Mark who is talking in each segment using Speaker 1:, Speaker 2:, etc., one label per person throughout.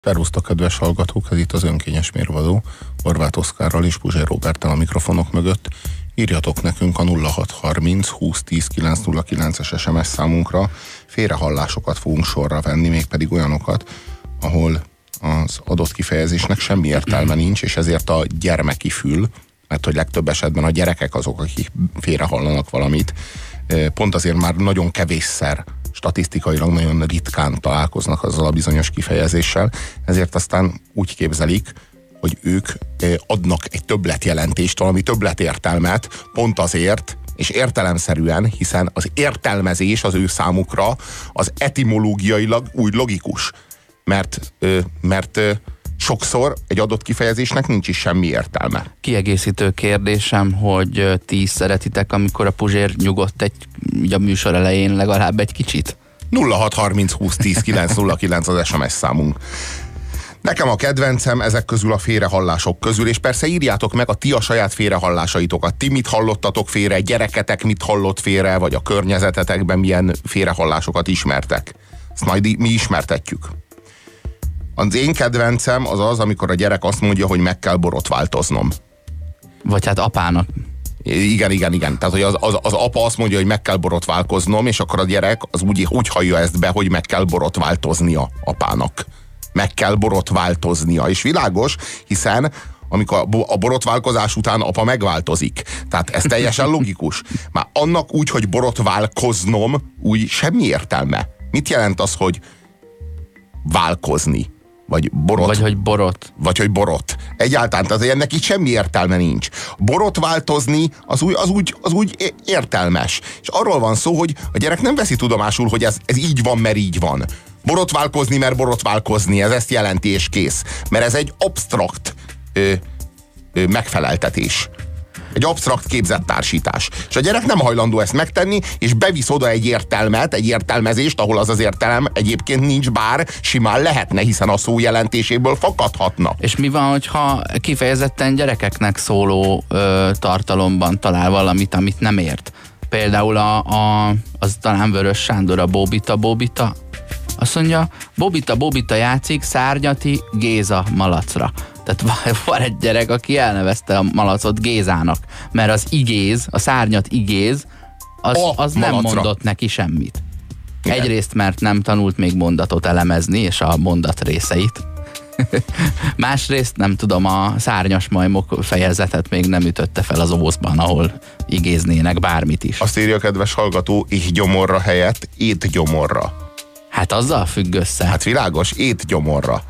Speaker 1: Szervusztok, kedves hallgatók, ez itt az Önkényes Mérvadó, Horváth Oszkárral és Puzsér Róberttel a mikrofonok mögött. Írjatok nekünk a 0630 2010 909-es SMS számunkra, félrehallásokat fogunk sorra venni, mégpedig olyanokat, ahol az adott kifejezésnek semmi értelme nincs, és ezért a gyermeki fül, mert hogy legtöbb esetben a gyerekek azok, akik félrehallanak valamit, pont azért már nagyon kevésszer, statisztikailag nagyon ritkán találkoznak azzal a bizonyos kifejezéssel, ezért aztán úgy képzelik, hogy ők adnak egy többletjelentést, valami többletértelmet pont azért, és értelemszerűen, hiszen az értelmezés az ő számukra az etimológiailag úgy logikus, mert sokszor egy adott kifejezésnek nincs is semmi értelme.
Speaker 2: Kiegészítő kérdésem, hogy ti is szeretitek, amikor a Puzsér nyugodt a műsor elején legalább egy kicsit?
Speaker 1: 0630 2010 909 az SMS számunk. Nekem a kedvencem ezek közül a félrehallások közül, és persze írjátok meg a saját félrehallásaitokat. Ti mit hallottatok félre, gyereketek mit hallott félre, vagy a környezetetekben milyen félrehallásokat ismertek. Ezt majd mi ismertetjük. Az én kedvencem az, amikor a gyerek azt mondja, hogy meg kell borotváltoznom.
Speaker 2: Vagy hát apának.
Speaker 1: Igen. Tehát, hogy az apa azt mondja, hogy meg kell borotválkoznom, és akkor a gyerek az úgy hallja ezt be, hogy meg kell borotváltoznia apának. Meg kell borotváltoznia. És világos, hiszen amikor a borotválkozás után apa megváltozik. Tehát ez teljesen logikus. Már annak úgy, hogy borotválkoznom, úgy semmi értelme. Mit jelent az, hogy válkozni? Vagy borot.
Speaker 2: Vagy hogy borot.
Speaker 1: Vagy hogy borot. Egyáltalán, tehát ennek itt semmi értelme nincs. Borotváltozni az úgy értelmes. És arról van szó, hogy a gyerek nem veszi tudomásul, hogy ez így van, mert így van. Borotválkozni, mert borotválkozni, ez ezt jelenti, és kész. Mert ez egy absztrakt megfeleltetés. Egy absztrakt képzettársítás. És a gyerek nem hajlandó ezt megtenni, és bevisz oda egy értelmet, egy értelmezést, ahol az értelem egyébként nincs, bár simán lehetne, hiszen a szó jelentéséből fakadhatna.
Speaker 2: És mi van, hogyha kifejezetten gyerekeknek szóló tartalomban talál valamit, amit nem ért? Például az talán Vörös Sándor, a Bóbita. Azt mondja, Bóbita játszik Szárnyati Géza malacra. Tehát van egy gyerek, aki elnevezte a malacot Gézának, mert az igéz, a szárnyat igéz, az nem mondott neki semmit. Igen. Egyrészt, mert nem tanult még mondatot elemezni, és a mondat részeit. Másrészt, nem tudom, a szárnyas majmok fejezetet még nem ütötte fel az ózban, ahol igéznének bármit is.
Speaker 1: Azt írja a kedves hallgató, étgyomorra helyett étgyomorra.
Speaker 2: Hát azzal függ össze.
Speaker 1: Hát világos, étgyomorra.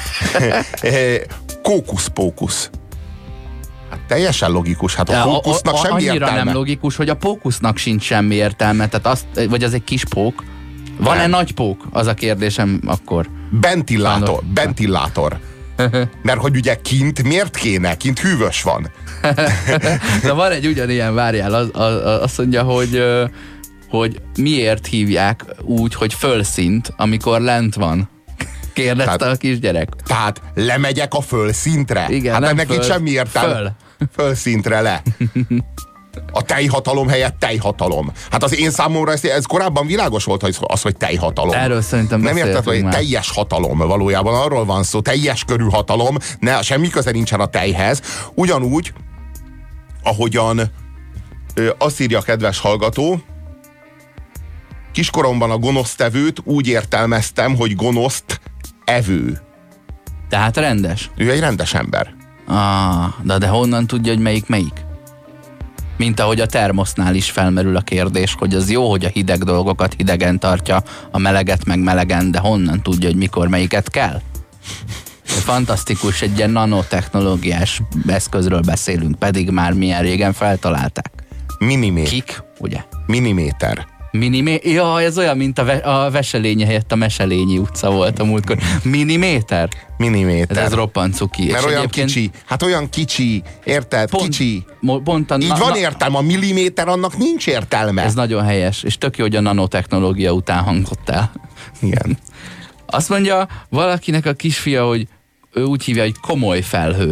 Speaker 1: Kókusz-pókusz. Hát teljesen logikus, hát a pókusznak semmi értelme.
Speaker 2: Annyira nem logikus, hogy a pókusznak sincs semmi értelme, tehát vagy az egy kis pók. Van-e nagy pók? Az a kérdésem akkor.
Speaker 1: Bentillátor. Mert hogy ugye kint miért kéne? Kint hűvös van.
Speaker 2: De van egy ugyanilyen, várjál, azt mondja, hogy miért hívják úgy, hogy fölszint, amikor lent van. Kérdezte a kisgyerek.
Speaker 1: Tehát lemegyek a fölszintre?
Speaker 2: Igen,
Speaker 1: hát ennek itt semmi értelme. Fölszintre le. A tejhatalom helyett tejhatalom. Hát az én számomra ez korábban világos volt, hogy tejhatalom.
Speaker 2: Erről szerintem
Speaker 1: nem érted, hogy teljes hatalom valójában, arról van szó, teljes körű hatalom, semmi köze nincsen a tejhez. Ugyanúgy, ahogyan azt írja a kedves hallgató, kiskoromban a gonosztevőt úgy értelmeztem, hogy gonoszt evő.
Speaker 2: Tehát rendes?
Speaker 1: Ő egy rendes ember.
Speaker 2: De honnan tudja, hogy melyik? Mint ahogy a termosznál is felmerül a kérdés, hogy az jó, hogy a hideg dolgokat hidegen tartja, a meleget meg melegen, de honnan tudja, hogy mikor melyiket kell? Fantasztikus, egy ilyen nanotechnológiás eszközről beszélünk, pedig már milyen régen feltalálták. Kik, ugye?
Speaker 1: Miniméter.
Speaker 2: Ja, ez olyan, mint a Veselényi helyett a Meselényi utca volt a múltkor. Miniméter? Ez roppant cuki.
Speaker 1: Mert olyan kicsi. Hát olyan kicsi. Érted? Kicsi. Így van értelme. A milliméter, annak nincs értelme.
Speaker 2: Ez nagyon helyes. És tök jó, hogy a nanotechnológia után hangzott el.
Speaker 1: Igen.
Speaker 2: Azt mondja valakinek a kisfia, hogy ő úgy hívja, hogy komoly felhő.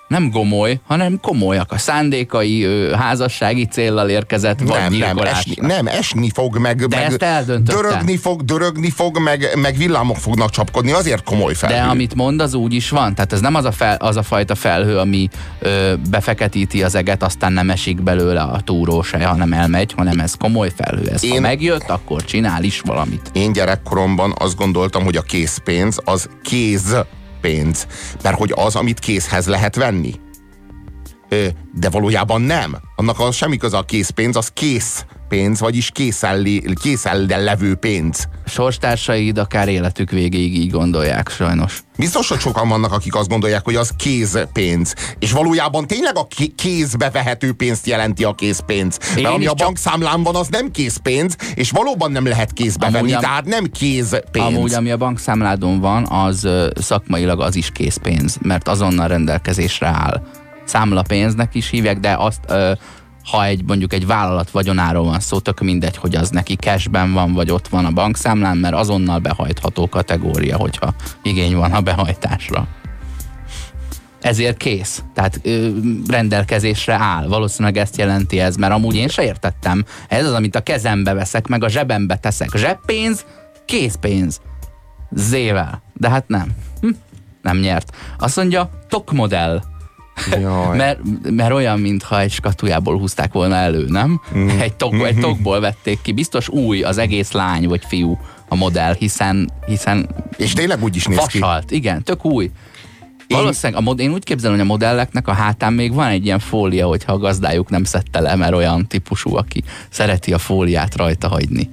Speaker 2: Nem gomoly, hanem komolyak. A szándékai házassági céllal érkezett, vagy gyilkolásra.
Speaker 1: Nem, esni fog, meg
Speaker 2: ezt eldöntötte.
Speaker 1: dörögni fog, meg villámok fognak csapkodni, azért komoly felhő.
Speaker 2: De amit mond, az úgy is van. Tehát ez nem az a fajta felhő, ami befeketíti az eget, aztán nem esik belőle a túró se, hanem elmegy, hanem ez komoly felhő. Ha megjött, akkor csinál is valamit.
Speaker 1: Én gyerekkoromban azt gondoltam, hogy a készpénz az kézpénz. Mert hogy az, amit kézhez lehet venni. De valójában nem. Annak az semmi köze a készpénz, az készpénz, vagyis készen levő pénz.
Speaker 2: Sorstársaid akár életük végéig így gondolják, sajnos.
Speaker 1: Biztos, hogy sokan vannak, akik azt gondolják, hogy az kézpénz. És valójában tényleg a kézbe vehető pénzt jelenti a készpénz. Mert ami a bankszámlán van, az nem készpénz, és valóban nem lehet kézbe venni, tehát nem kézpénz.
Speaker 2: Amúgy, ami a bankszámládon van, az szakmailag az is készpénz, mert azonnal rendelkezésre áll. Számlapénznek is hívják, de azt, ha mondjuk egy vállalat vagyonáról van szó, tök mindegy, hogy az neki cashben van, vagy ott van a bankszámlán, mert azonnal behajtható kategória, hogyha igény van a behajtásra. Ezért kész. Tehát rendelkezésre áll. Valószínűleg ezt jelenti ez, mert amúgy én se értettem. Ez az, amit a kezembe veszek, meg a zsebembe teszek. Zseppénz, készpénz. Z-vel. De hát nem. Nem nyert. Azt mondja, tokmodell. Mert olyan, mintha egy skatujából húzták volna elő, nem? Egy tokból vették ki. Biztos új az egész lány vagy fiú a modell, hiszen
Speaker 1: és tényleg úgy is néz ki.
Speaker 2: Vasalt. Igen, tök új. Valószínűleg én úgy képzelem, hogy a modelleknek a hátán még van egy ilyen fólia, hogyha a gazdájuk nem szedte le, mert olyan típusú, aki szereti a fóliát rajta hagyni.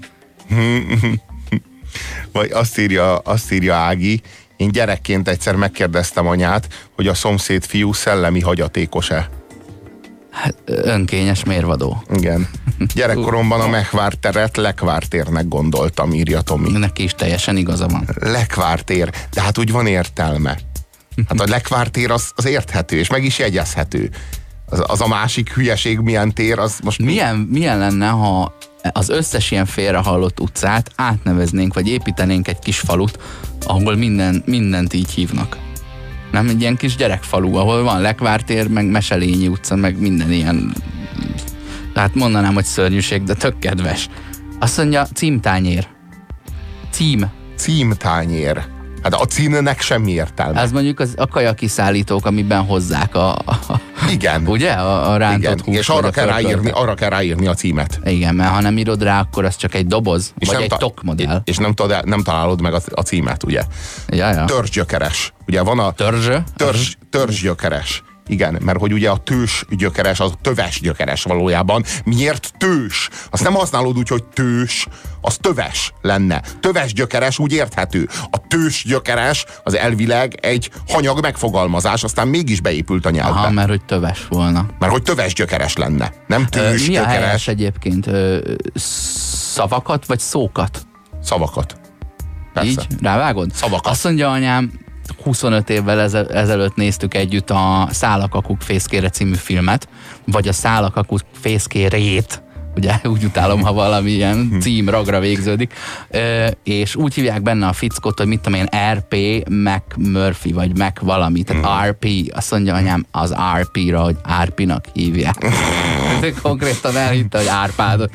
Speaker 1: Vagy azt írja Ági, én gyerekként egyszer megkérdeztem anyát, hogy a szomszéd fiú szellemi hagyatékos-e.
Speaker 2: Hát, önkényes mérvadó.
Speaker 1: Igen. Gyerekkoromban a Mechvár teret Lekvár térnek gondoltam, írja Tomi.
Speaker 2: Neki is teljesen igaza van.
Speaker 1: Lekvár tér, de hát úgy van értelme. Hát a Lekvár tér az érthető, és meg is jegyezhető. Az a másik hülyeség milyen tér, az most...
Speaker 2: Milyen lenne, ha az összes ilyen félrehallott utcát átneveznénk, vagy építenénk egy kis falut, ahol mindent így hívnak. Nem egy ilyen kis gyerekfalu, ahol van Lekvártér, meg Meselényi utca, meg minden ilyen... Hát mondanám, hogy szörnyűség, de tök kedves. Azt mondja, címtányér.
Speaker 1: Címtányér. Hát a címnek semmi értelme.
Speaker 2: Ez mondjuk a kajakiszállítók, amiben hozzák
Speaker 1: igen.
Speaker 2: Ugye? A rántott hús.
Speaker 1: És arra kell ráírni a címet.
Speaker 2: Igen, mert ha nem írod rá, akkor az csak egy doboz, és vagy egy tokmodell.
Speaker 1: És nem találod meg a címet, ugye?
Speaker 2: Ja.
Speaker 1: Törzsgyökeres. Ugye van a... Törzsgyökeres. Igen, mert hogy ugye a tős gyökeres, az a töves gyökeres valójában. Miért tős? Azt nem használod úgy, hogy tős, az töves lenne. Töves gyökeres úgy érthető. A tős gyökeres az elvileg egy hanyag megfogalmazás, aztán mégis beépült a nyelvbe.
Speaker 2: Aha, mert hogy töves volna.
Speaker 1: Mert hogy töves gyökeres lenne, nem tős
Speaker 2: mi
Speaker 1: gyökeres.
Speaker 2: Mi a helyes egyébként? Szavakat vagy szókat?
Speaker 1: Szavakat. Persze.
Speaker 2: Így? Rávágod?
Speaker 1: Szavakat.
Speaker 2: Azt mondja anyám, 25 évvel ezelőtt néztük együtt a Szálakakuk fészkére című filmet, vagy a Szálakakuk fészkérét, ugye úgy utálom, ha valami ilyen cím ragra végződik, és úgy hívják benne a fickót, hogy mit tudom én, RP, McMurphy, vagy Mac valami, tehát RP, azt mondja anyám, az RP-ra, hogy Árpinak hívják. Konkrétan elhitte, hogy Árpádot.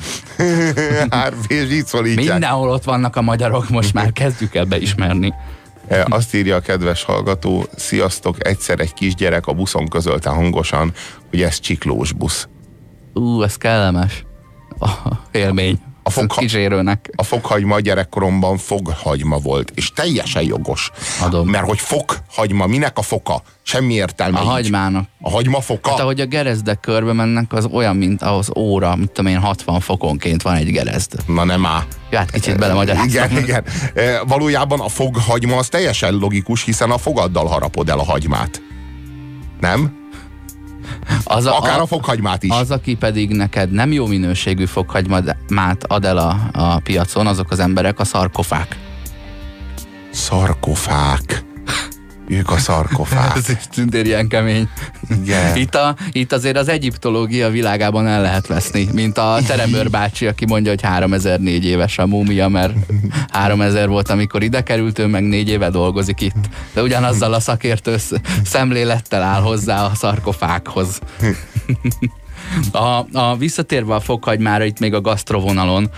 Speaker 1: És így szólítják.
Speaker 2: Mindenhol ott vannak a magyarok, most már kezdjük el beismerni.
Speaker 1: Azt írja a kedves hallgató, sziasztok, egyszer egy kisgyerek a buszon közölte hangosan, hogy ez csiklós busz.
Speaker 2: Ez kellemes. Élmény. Kísérőnek.
Speaker 1: A fokhagyma gyerekkoromban foghagyma volt, és teljesen jogos.
Speaker 2: Adom.
Speaker 1: Mert hogy fokhagyma, minek a foka? Semmi értelme.
Speaker 2: A hagymának.
Speaker 1: A hagyma foka?
Speaker 2: Hát ahogy a gerezdek körbe mennek, az olyan, mint ahhoz óra, mit tudom én, 60 fokonként van egy gerezd.
Speaker 1: Na nem áll.
Speaker 2: Ja, hát kicsit belemagyaráztam.
Speaker 1: Igen. Valójában a foghagyma az teljesen logikus, hiszen a fogaddal harapod el a hagymát. Nem? Akár a fokhagymát is.
Speaker 2: Az, aki pedig neked nem jó minőségű fokhagymát ad el a piacon, azok az emberek a szarkofák.
Speaker 1: Szarkofák. Ők a szarkofág.
Speaker 2: Ez is tűntér ilyen kemény.
Speaker 1: Igen.
Speaker 2: Itt azért az egyiptológia világában el lehet veszni, mint a Teremőr bácsi, aki mondja, hogy 3004 éves a múmia, mert 3000 volt, amikor ide került, ő meg 4 éve dolgozik itt. De ugyanazzal a szakértő szemlélettel áll hozzá a szarkofághoz. Visszatérve a fokhagymára, itt még a gasztrovonalon,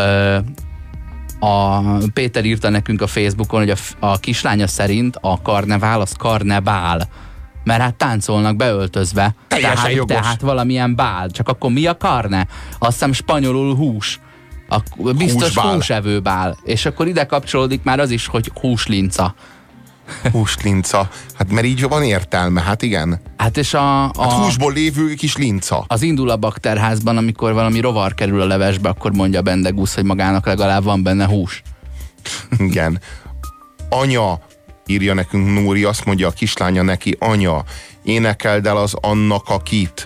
Speaker 2: a Péter írta nekünk a Facebookon, hogy a kislánya szerint a karnevál az karnebál. Mert hát táncolnak beöltözve. Tehát valamilyen bál. Csak akkor mi a karne? Azt hiszem spanyolul hús. Biztos
Speaker 1: Húsbál.
Speaker 2: húsevő bál. És akkor ide kapcsolódik már az is, hogy húslinca.
Speaker 1: Húslinca. Hát mert így van értelme, hát igen.
Speaker 2: Hát és
Speaker 1: Hát húsból lévő kis linca.
Speaker 2: az indul a bakterházban, amikor valami rovar kerül a levesbe, akkor mondja Bendegusz, hogy magának legalább van benne hús.
Speaker 1: Igen. Anya, írja nekünk Nóri, azt mondja a kislánya neki, anya, énekeld el az annak akit.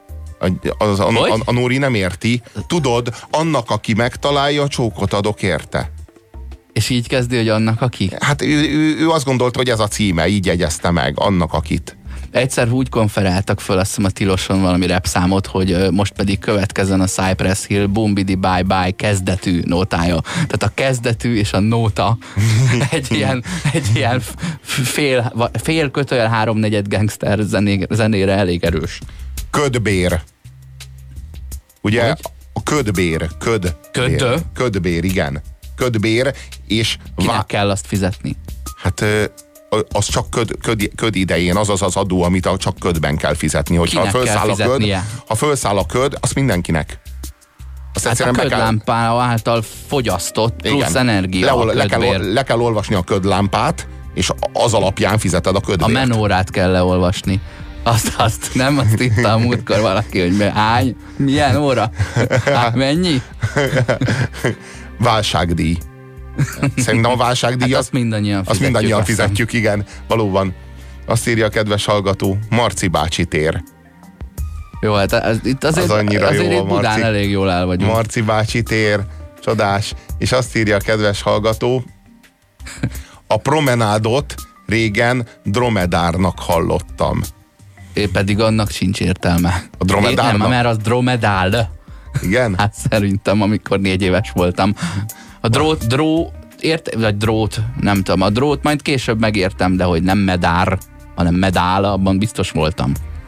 Speaker 1: A Nóri nem érti. Tudod, annak, aki megtalálja, csókot adok érte.
Speaker 2: És így kezdi, hogy annak aki.
Speaker 1: Hát ő azt gondolta, hogy ez a címe, így jegyezte meg, annak akit.
Speaker 2: Egyszer úgy konferáltak föl, azt hiszem a Tiloson valami repszámot, hogy most pedig következzen a Cypress Hill Boom-Bidi Bye Bye kezdetű nótája. Tehát a kezdetű és a nóta egy ilyen fél kötőjel 3/4 gangster zenére elég erős.
Speaker 1: Ködbér. Ugye?
Speaker 2: Hogy?
Speaker 1: A ködbér. Ködbér, igen. Ködbér, és...
Speaker 2: Kinek kell azt fizetni?
Speaker 1: Hát az csak köd idején, az az adó, amit csak ködben kell fizetni. Hogyha ha fölszáll a köd, az mindenkinek. Azt
Speaker 2: hát a ködlámpa által fogyasztott plusz igen. Energia
Speaker 1: le kell olvasni a ködlámpát, és az alapján fizeted a ködbért.
Speaker 2: A menórát kell leolvasni. Azt itt a múltkor valaki, hogy hány? Milyen óra? Hát mennyi?
Speaker 1: Válságdíj. Szerintem a válságdíj
Speaker 2: hát azt mindannyian
Speaker 1: fizetjük, igen, valóban. Azt írja a kedves hallgató, Marci bácsi tér.
Speaker 2: Jó, hát itt azért itt Budán elég jól el vagyunk.
Speaker 1: Marci bácsi tér, csodás. És azt írja a kedves hallgató, a promenádot régen dromedárnak hallottam.
Speaker 2: Én pedig annak sincs értelme.
Speaker 1: A dromedárnak?
Speaker 2: Nem, mert az dromedál.
Speaker 1: Igen?
Speaker 2: Hát szerintem, amikor 4 éves voltam. A drót, nem tudom, a drót majd később megértem, de hogy nem medár, hanem medál, abban biztos voltam.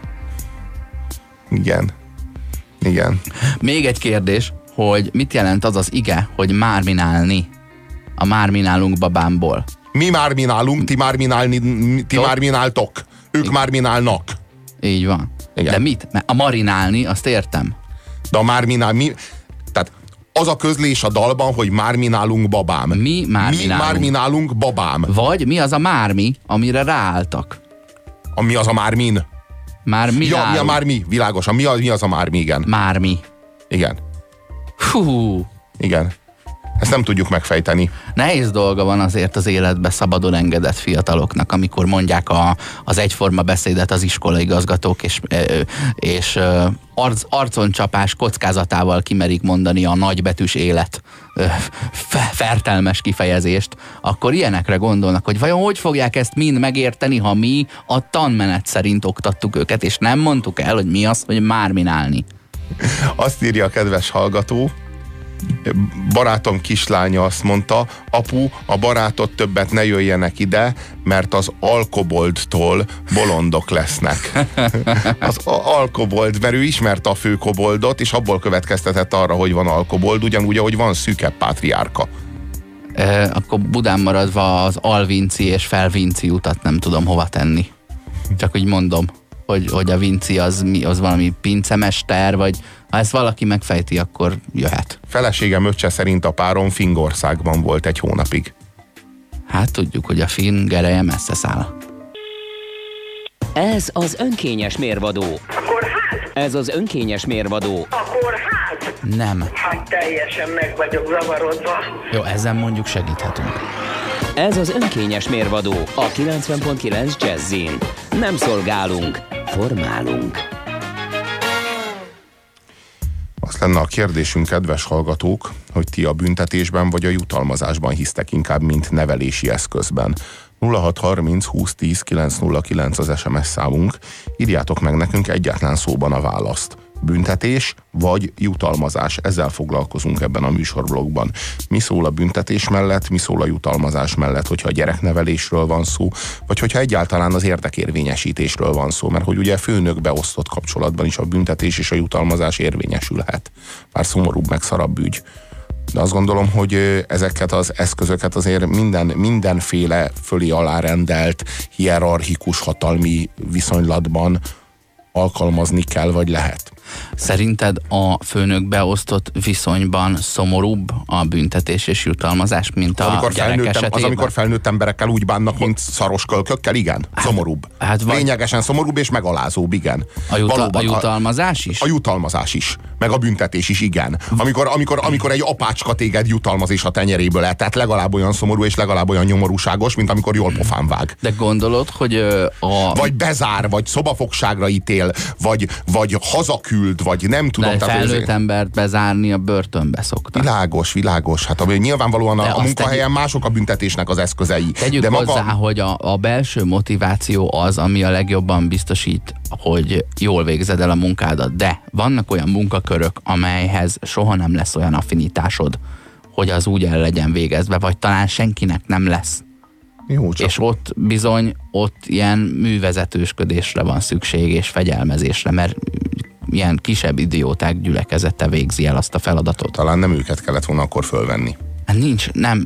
Speaker 1: Igen. Igen.
Speaker 2: Még egy kérdés, hogy mit jelent az az ige, hogy márminálni? A márminálunk babámból.
Speaker 1: Mi márminálunk, ti mármináltok. Ők igen. Márminálnak.
Speaker 2: Így van. Igen. De mit? Mert a marinálni, azt értem.
Speaker 1: De a tehát az a közlés a dalban, hogy márminálunk babám.
Speaker 2: Mi
Speaker 1: márminálunk babám.
Speaker 2: Vagy mi az a mármi, amire ráálltak?
Speaker 1: Mi az a mármin?
Speaker 2: Márminálunk.
Speaker 1: Ja, mi a mármi? Világosan. Mi az a mármi, igen.
Speaker 2: Mármi.
Speaker 1: Igen.
Speaker 2: Hú.
Speaker 1: Igen. Ezt nem tudjuk megfejteni.
Speaker 2: Nehéz dolga van azért az életbe szabadon engedett fiataloknak, amikor mondják az egyforma beszédet az iskolaigazgatók, és arconcsapás kockázatával kimerik mondani a nagybetűs élet fertelmes kifejezést, akkor ilyenekre gondolnak, hogy vajon hogy fogják ezt mind megérteni, ha mi a tanmenet szerint oktattuk őket, és nem mondtuk el, hogy mi az, hogy márminálni.
Speaker 1: Azt írja a kedves hallgató, barátom kislánya azt mondta, apu, a barátod többet ne jöjjenek ide, mert az alkoboldtól bolondok lesznek. Az alkobold, mert ő ismerte a főkoboldot, és abból következtetett arra, hogy van alkobold, ugyanúgy, ahogy van szűkebb pátriárka.
Speaker 2: Akkor Budán maradva az Alvinci és Felvinci utat nem tudom hova tenni. Csak úgy mondom, hogy a Vinci az valami pincemester, vagy ha ezt valaki megfejti, akkor jöhet.
Speaker 1: Feleségem öccse szerint a párom Finnországban volt 1 hónapig.
Speaker 3: Hát tudjuk, hogy a finn gereje messze száll. Ez az önkényes mérvadó.
Speaker 4: Akkor hát?
Speaker 3: Ez az önkényes mérvadó.
Speaker 4: Akkor hát?
Speaker 2: Nem.
Speaker 4: Hát teljesen meg vagyok zavarodva.
Speaker 2: Jó, ezen mondjuk segíthetünk.
Speaker 3: Ez az önkényes mérvadó a 90.9 Jazzin. Nem szolgálunk, formálunk.
Speaker 1: Azt lenne a kérdésünk, kedves hallgatók, hogy ti a büntetésben vagy a jutalmazásban hisztek inkább, mint nevelési eszközben. 0630 2010 909 az SMS számunk. Írjátok meg nekünk egyetlen szóban a választ. Büntetés vagy jutalmazás. Ezzel foglalkozunk ebben a műsorblogban. Mi szól a büntetés mellett, mi szól a jutalmazás mellett, hogyha a gyereknevelésről van szó, vagy hogyha egyáltalán az érdekérvényesítésről van szó, mert hogy ugye főnök beosztott kapcsolatban is a büntetés és a jutalmazás érvényesülhet. Bár szomorúbb, meg szarabb ügy. De azt gondolom, hogy ezeket az eszközöket azért mindenféle fölé alárendelt, hierarchikus hatalmi viszonylatban alkalmazni kell, vagy lehet.
Speaker 2: Szerinted a főnök beosztott viszonyban szomorúbb a büntetés és jutalmazás, mint a gyerek esetében?
Speaker 1: Az, amikor felnőtt emberekkel úgy bánnak, mint szaros kölkökkel, igen, szomorúbb. Lényegesen szomorúbb és megalázóbb, igen.
Speaker 2: A jutalmazás is?
Speaker 1: A jutalmazás is, meg a büntetés is, igen. Amikor egy apácska téged jutalmaz és a tenyeréből tehát legalább olyan szomorú és legalább olyan nyomorúságos, mint amikor jól pofán vág.
Speaker 2: De gondolod, hogy
Speaker 1: vagy bezár, vagy szobafogságra ítél, vagy hazaküld, vagy nem tudom.
Speaker 2: De felnőtt embert bezárni a börtönbe szoktak.
Speaker 1: Világos. Hát nyilvánvalóan a munkahelyen mások a büntetésnek az eszközei.
Speaker 2: Tegyük hozzá, hogy a belső motiváció az, ami a legjobban biztosít, hogy jól végzed el a munkádat. De vannak olyan munkakörök, amelyhez soha nem lesz olyan affinitásod, hogy az úgy el legyen végezve, vagy talán senkinek nem lesz.
Speaker 1: Jó, csak...
Speaker 2: És ott bizony, ott ilyen művezetősködésre van szükség, és fegyelmezésre, mert ilyen kisebb idióták gyülekezete végzi el azt a feladatot.
Speaker 1: Talán nem őket kellett volna akkor fölvenni.
Speaker 2: Nincs, nem,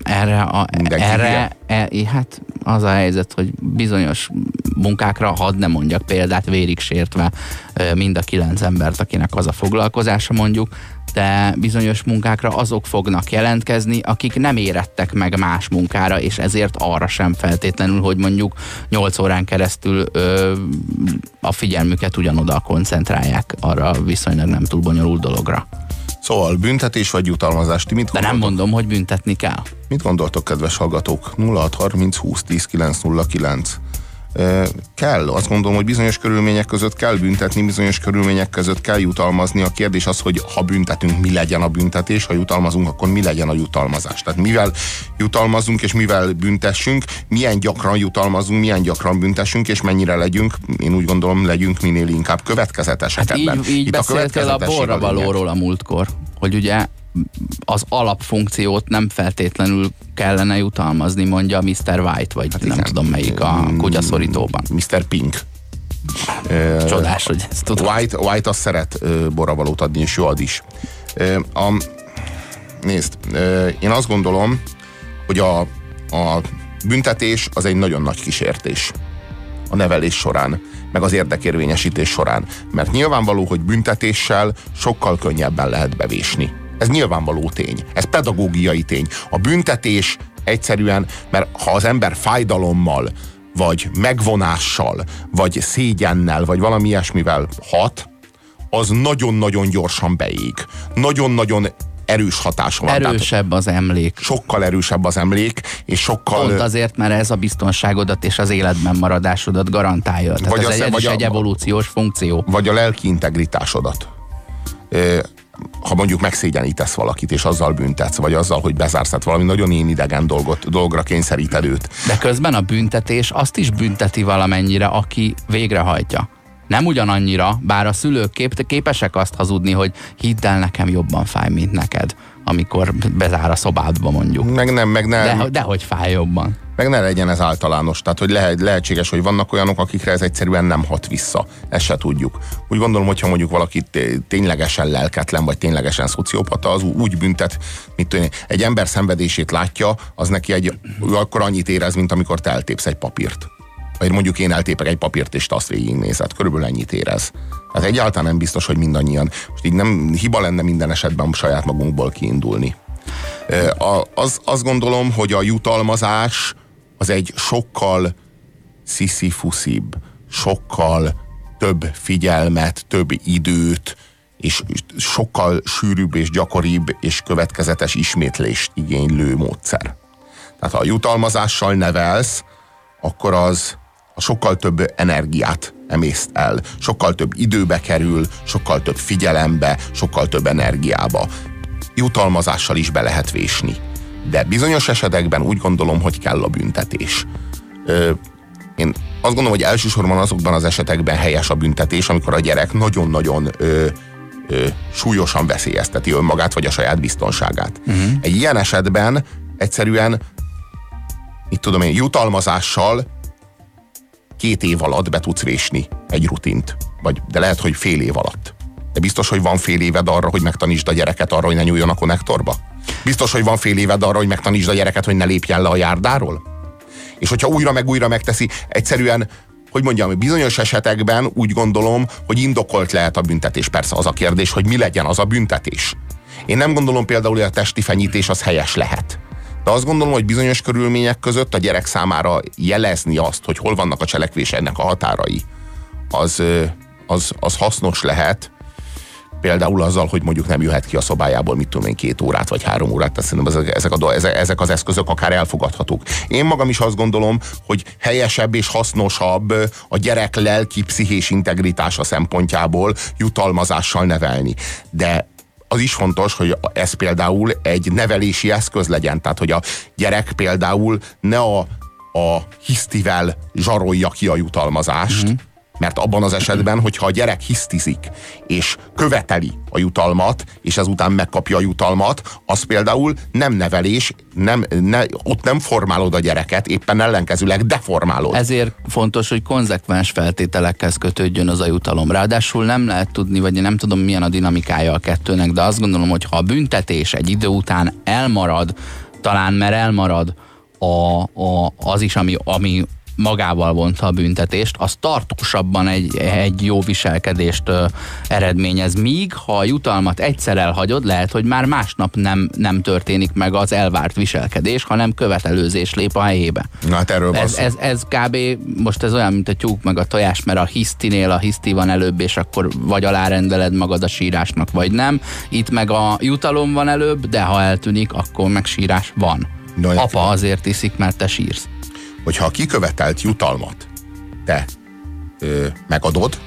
Speaker 2: hát az a helyzet, hogy bizonyos munkákra, hadd ne mondjak példát, vérig sértve mind a 9 embert, akinek az a foglalkozása mondjuk, de bizonyos munkákra azok fognak jelentkezni, akik nem érettek meg más munkára, és ezért arra sem feltétlenül, hogy mondjuk 8 órán keresztül a figyelmüket ugyanoda koncentrálják arra viszonylag nem túl bonyolult dologra.
Speaker 1: Szóval büntetés vagy jutalmazás? Ti mit
Speaker 2: gondoltok? De nem mondom, hogy büntetni kell.
Speaker 1: Mit gondoltok, kedves hallgatók? 0630 2010 909. Kell, azt gondolom, hogy bizonyos körülmények között kell büntetni, bizonyos körülmények között kell jutalmazni. A kérdés az, hogy ha büntetünk, mi legyen a büntetés, ha jutalmazunk, akkor mi legyen a jutalmazás. Tehát mivel jutalmazunk és mivel büntessünk, milyen gyakran jutalmazunk, milyen gyakran büntessünk, és mennyire legyünk, én úgy gondolom, legyünk minél inkább következetesek ebben.
Speaker 2: Hát így beszéltél a borra valóról a múltkor, hogy ugye az alapfunkciót nem feltétlenül kellene jutalmazni, mondja Mr. White, vagy hát nem tudom melyik a kutyaszorítóban.
Speaker 1: Mr. Pink.
Speaker 2: Csodás, hogy ezt tudom.
Speaker 1: White azt szeret borravalót adni, és jó ad is. Nézd, én azt gondolom, hogy a büntetés az egy nagyon nagy kísértés a nevelés során, meg az érdekérvényesítés során. Mert nyilvánvaló, hogy büntetéssel sokkal könnyebben lehet bevésni. Ez nyilvánvaló tény. Ez pedagógiai tény. A büntetés egyszerűen, mert ha az ember fájdalommal, vagy megvonással, vagy szégyennel, vagy valami ilyesmivel hat, az nagyon-nagyon gyorsan beég. Nagyon-nagyon erős hatása van.
Speaker 2: Erősebb az emlék.
Speaker 1: Sokkal erősebb az emlék, és sokkal...
Speaker 2: Pont azért, mert ez a biztonságodat és az életben maradásodat garantálja. Tehát ez egy evolúciós funkció.
Speaker 1: Vagy a lelki integritásodat. Ha mondjuk megszégyenítesz valakit, és azzal büntetsz, vagy azzal, hogy bezársz, tehát valami nagyon én idegen dologra kényszeríted őt.
Speaker 2: De közben a büntetés azt is bünteti valamennyire, aki végrehajtja. Nem ugyanannyira, bár a szülők képesek azt hazudni, hogy hidd el, nekem jobban fáj, mint neked, amikor bezár a szobádba mondjuk.
Speaker 1: Meg nem.
Speaker 2: De hogy fáj jobban.
Speaker 1: Meg ne legyen ez általános. Tehát, hogy lehetséges, hogy vannak olyanok, akikre ez egyszerűen nem hat vissza. Ezt se tudjuk. Úgy gondolom, hogyha mondjuk valaki ténylegesen lelketlen, vagy ténylegesen szociopata, az úgy büntet, egy ember szenvedését látja, az neki akkor annyit érez, mint amikor te eltépsz egy papírt. Vagy mondjuk én eltépek egy papírt, és te azt végignézed. Körülbelül ennyit érez. Hát egyáltalán nem biztos, hogy mindannyian. Most így nem hiba lenne minden esetben saját magunkból kiindulni. Azt gondolom, hogy a jutalmazás az egy sokkal sziszifuszibb, sokkal több figyelmet, több időt, és sokkal sűrűbb és gyakoribb és következetes ismétlést igénylő módszer. Tehát ha a jutalmazással nevelsz, akkor az az sokkal több energiát emészt el, sokkal több időbe kerül, sokkal több figyelembe, sokkal több energiába. Jutalmazással is be lehet vésni. De bizonyos esetekben úgy gondolom, hogy kell a büntetés. Én azt gondolom, hogy elsősorban azokban az esetekben helyes a büntetés, amikor a gyerek nagyon-nagyon súlyosan veszélyezteti önmagát, vagy a saját biztonságát. Egy ilyen esetben egyszerűen, mit tudom én, jutalmazással 2 év alatt be tudsz vésni egy rutint. De lehet, hogy fél év alatt. De biztos, hogy van fél éved arra, hogy megtanítsd a gyereket arra, hogy ne nyúljon a konnektorba? Biztos, hogy van fél éved arra, hogy megtanítsd a gyereket, hogy ne lépjen le a járdáról? És hogyha újra meg újra megteszi, egyszerűen, hogy mondjam, bizonyos esetekben úgy gondolom, hogy indokolt lehet a büntetés. Persze az a kérdés, hogy mi legyen az a büntetés. Én nem gondolom például, hogy a testi fenyítés az helyes lehet. De azt gondolom, hogy bizonyos körülmények között a gyerek számára jelezni azt, hogy hol vannak a cselekvésének a határai, az hasznos lehet. Például azzal, hogy mondjuk nem jöhet ki a szobájából, mit tudom én, 2 órát vagy 3 órát, tehát szerintem ezek az eszközök akár elfogadhatók. Én magam is azt gondolom, hogy helyesebb és hasznosabb a gyerek lelki, pszichés integritása szempontjából jutalmazással nevelni. De az is fontos, hogy ez például egy nevelési eszköz legyen. Tehát, hogy a gyerek például ne a hisztivel zsarolja ki a jutalmazást, mert abban az esetben, hogyha a gyerek hisztizik, és követeli a jutalmat, és ezután megkapja a jutalmat, az például nem nevelés, ott nem formálod a gyereket, éppen ellenkezőleg deformálod.
Speaker 2: Ezért fontos, hogy konzekvens feltételekhez kötődjön az a jutalom. Ráadásul nem lehet tudni, vagy én nem tudom, milyen a dinamikája a kettőnek, de azt gondolom, hogy ha a büntetés egy idő után elmarad, talán mert elmarad az is, ami magával vonta a büntetést, az tartósabban egy jó viselkedést eredményez. Míg, ha a jutalmat egyszer elhagyod, lehet, hogy már másnap nem történik meg az elvárt viselkedés, hanem követelőzés lép a helyébe.
Speaker 1: Na, hát erről
Speaker 2: ez kb. Most ez olyan, mint a tyúk meg a tojás, mert a hiszti van előbb, és akkor vagy alárendeled magad a sírásnak, vagy nem. Itt meg a jutalom van előbb, de ha eltűnik, akkor meg sírás van. Apa azért iszik, mert te sírsz.
Speaker 1: Hogyha a kikövetelt jutalmat te megadod,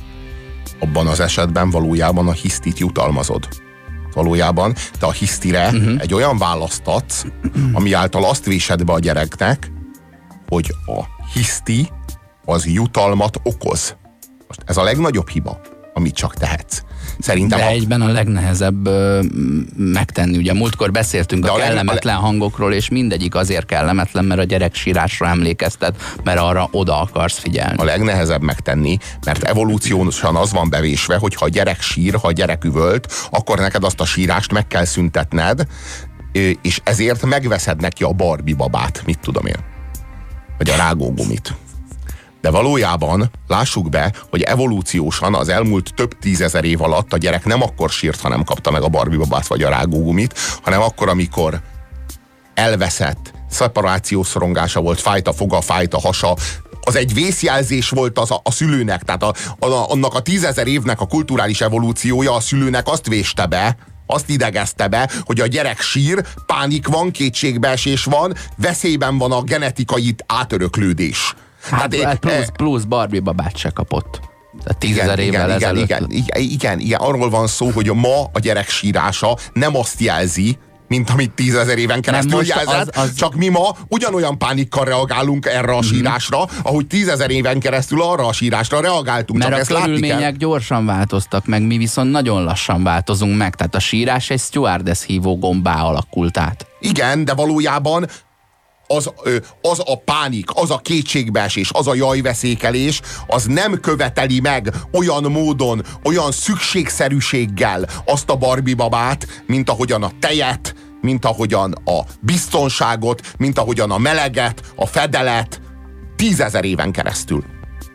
Speaker 1: abban az esetben valójában a hisztit jutalmazod. Valójában te a hisztire egy olyan választ adsz, ami által azt vésed be a gyereknek, hogy a hiszti az jutalmat okoz. Most ez a legnagyobb hiba, amit csak tehetsz. Szerintem
Speaker 2: de egyben a legnehezebb megtenni. Ugye múltkor beszéltünk a kellemetlen hangokról, és mindegyik azért kellemetlen, mert a gyerek sírásra emlékeztet, mert arra oda akarsz figyelni.
Speaker 1: A legnehezebb megtenni, mert evolúciósan az van bevésve, hogy ha a gyerek sír, ha a gyerek üvölt, akkor neked azt a sírást meg kell szüntetned, és ezért megveszed neki a Barbie babát, mit tudom én. Vagy a rágógumit. De valójában lássuk be, hogy evolúciósan az elmúlt több 10 000 év alatt a gyerek nem akkor sírt, ha nem kapta meg a Barbie babát vagy a rágógumit, hanem akkor, amikor elveszett, szeparációs szorongása volt, fájt a foga, fájt a hasa, az egy vészjelzés volt a szülőnek, tehát annak a 10 000 évnek a kulturális evolúciója a szülőnek azt véste be, azt idegezte be, hogy a gyerek sír, pánik van, kétségbeesés van, veszélyben van a genetikai átöröklődés.
Speaker 2: Hát plusz Barbie babát se kapott. 10 000 évvel ezelőtt.
Speaker 1: Igen, arról van szó, hogy ma a gyerek sírása nem azt jelzi, mint amit 10 000 éven keresztül jelzett, csak mi ma ugyanolyan pánikkal reagálunk erre a sírásra, ahogy 10 000 éven keresztül arra a sírásra reagáltunk.
Speaker 2: Mert csak a körülmények gyorsan változtak meg, mi viszont nagyon lassan változunk meg, tehát a sírás egy stewardess hívó gombá alakult át.
Speaker 1: Igen, de valójában az a pánik, az a kétségbeesés, az a jajveszékelés, az nem követeli meg olyan módon, olyan szükségszerűséggel azt a Barbie babát, mint ahogyan a tejet, mint ahogyan a biztonságot, mint ahogyan a meleget, a fedelet 10 000 éven keresztül.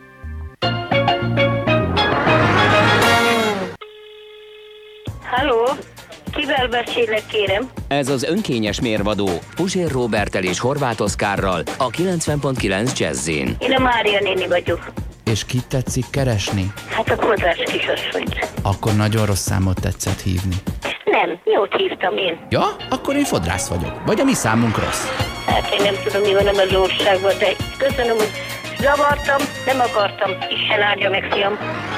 Speaker 4: Halló? Kivel beszélek, kérem?
Speaker 3: Ez az önkényes mérvadó Puzsér Róberttel és Horváth Oszkárral a 90.9 Jazzin.
Speaker 4: Én a Mária néni vagyok.
Speaker 2: És kit tetszik keresni?
Speaker 4: Hát a kodrás kisasszonyt.
Speaker 2: Akkor nagyon rossz számot tetszett hívni.
Speaker 4: Nem, jót hívtam én.
Speaker 2: Ja? Akkor én fodrász vagyok. Vagy a mi számunk rossz.
Speaker 4: Hát én nem tudom, mi van az országban, de köszönöm, hogy Zavartam, nem akartam. Isten áldja meg, fiam.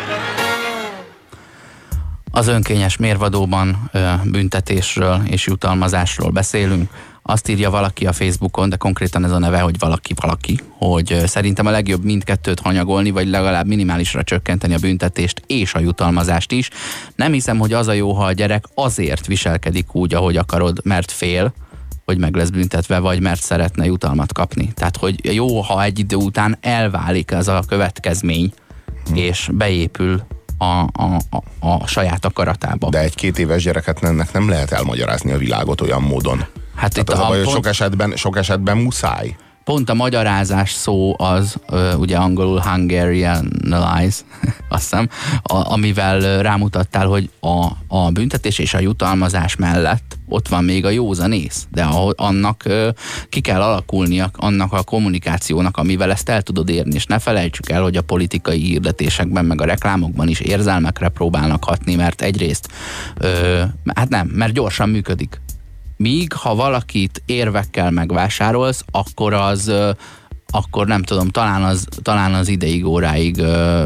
Speaker 2: Az önkényes mérvadóban büntetésről és jutalmazásról beszélünk. Azt írja valaki a Facebookon, de konkrétan ez a neve, hogy valaki, hogy szerintem a legjobb mindkettőt hanyagolni, vagy legalább minimálisra csökkenteni a büntetést és a jutalmazást is. Nem hiszem, hogy az a jó, ha a gyerek azért viselkedik úgy, ahogy akarod, mert fél, hogy meg lesz büntetve, vagy mert szeretne jutalmat kapni. Tehát, hogy jó, ha egy idő után elválik ez a következmény, és beépül a saját akaratába.
Speaker 1: De egy 2 éves gyereket ennek nem lehet elmagyarázni a világot olyan módon.
Speaker 2: Hát itt
Speaker 1: az a baj, hogy sok esetben muszáj.
Speaker 2: Pont a magyarázás szó az, ugye angolul Hungarianize, azt hiszem, amivel rámutattál, hogy a büntetés és a jutalmazás mellett ott van még a józanész, de annak ki kell alakulnia, annak a kommunikációnak, amivel ezt el tudod érni, és ne felejtsük el, hogy a politikai hirdetésekben, meg a reklámokban is érzelmekre próbálnak hatni, mert egyrészt, hát nem, mert gyorsan működik. Míg ha valakit érvekkel megvásárolsz, akkor nem tudom, talán az ideig, óráig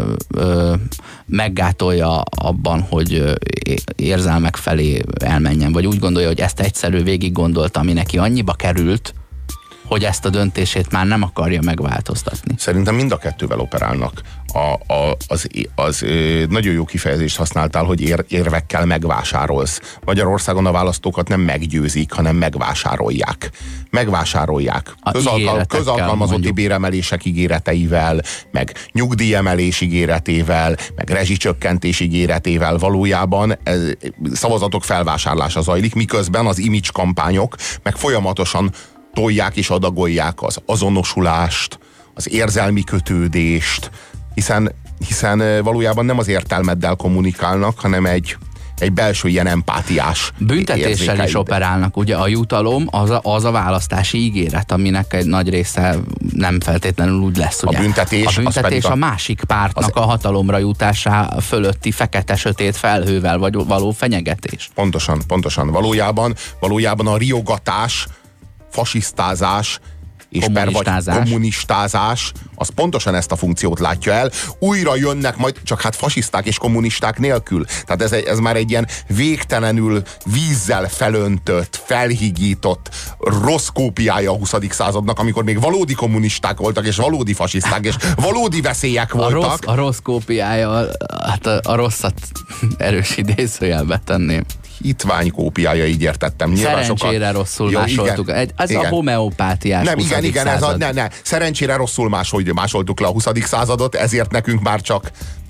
Speaker 2: meggátolja abban, hogy érzelmek felé elmenjen, vagy úgy gondolja, hogy ezt egyszerű végig gondolta, ami neki annyiba került, hogy ezt a döntését már nem akarja megváltoztatni.
Speaker 1: Szerintem mind a kettővel operálnak. Az nagyon jó kifejezést használtál, hogy érvekkel megvásárolsz. Magyarországon a választókat nem meggyőzik, hanem megvásárolják. Megvásárolják. Közalkalmazotti béremelések ígéreteivel, meg nyugdíjemelés ígéretével, meg rezsicsökkentés ígéretével valójában szavazatok felvásárlása zajlik, miközben az image kampányok meg folyamatosan tolják és adagolják az azonosulást, az érzelmi kötődést, hiszen valójában nem az értelmeddel kommunikálnak, hanem egy belső ilyen empátiás
Speaker 2: büntetéssel is operálnak. Ugye a jutalom az a választási ígéret, aminek egy nagy része nem feltétlenül úgy lesz. Ugye?
Speaker 1: A büntetés
Speaker 2: a másik pártnak a hatalomra jutásá fölötti fekete-sötét felhővel való fenyegetés.
Speaker 1: Pontosan. Valójában a riogatás, fasisztázás és kommunistázás, az pontosan ezt a funkciót látja el. Újra jönnek majd, csak hát fasiszták és kommunisták nélkül. Tehát ez már egy ilyen végtelenül vízzel felöntött, felhigított rossz kópiája a 20. századnak, amikor még valódi kommunisták voltak, és valódi fasiszták, és valódi veszélyek voltak.
Speaker 2: A rossz kópiája, hát a rosszat erős idézőjelbe tenném.
Speaker 1: Hitvány kópiája, így értettem.
Speaker 2: Szerencsére rosszul másoltuk. Ez a homeopátiás 20. század.
Speaker 1: Szerencsére rosszul másoltuk le a 20. századot, ezért nekünk már csak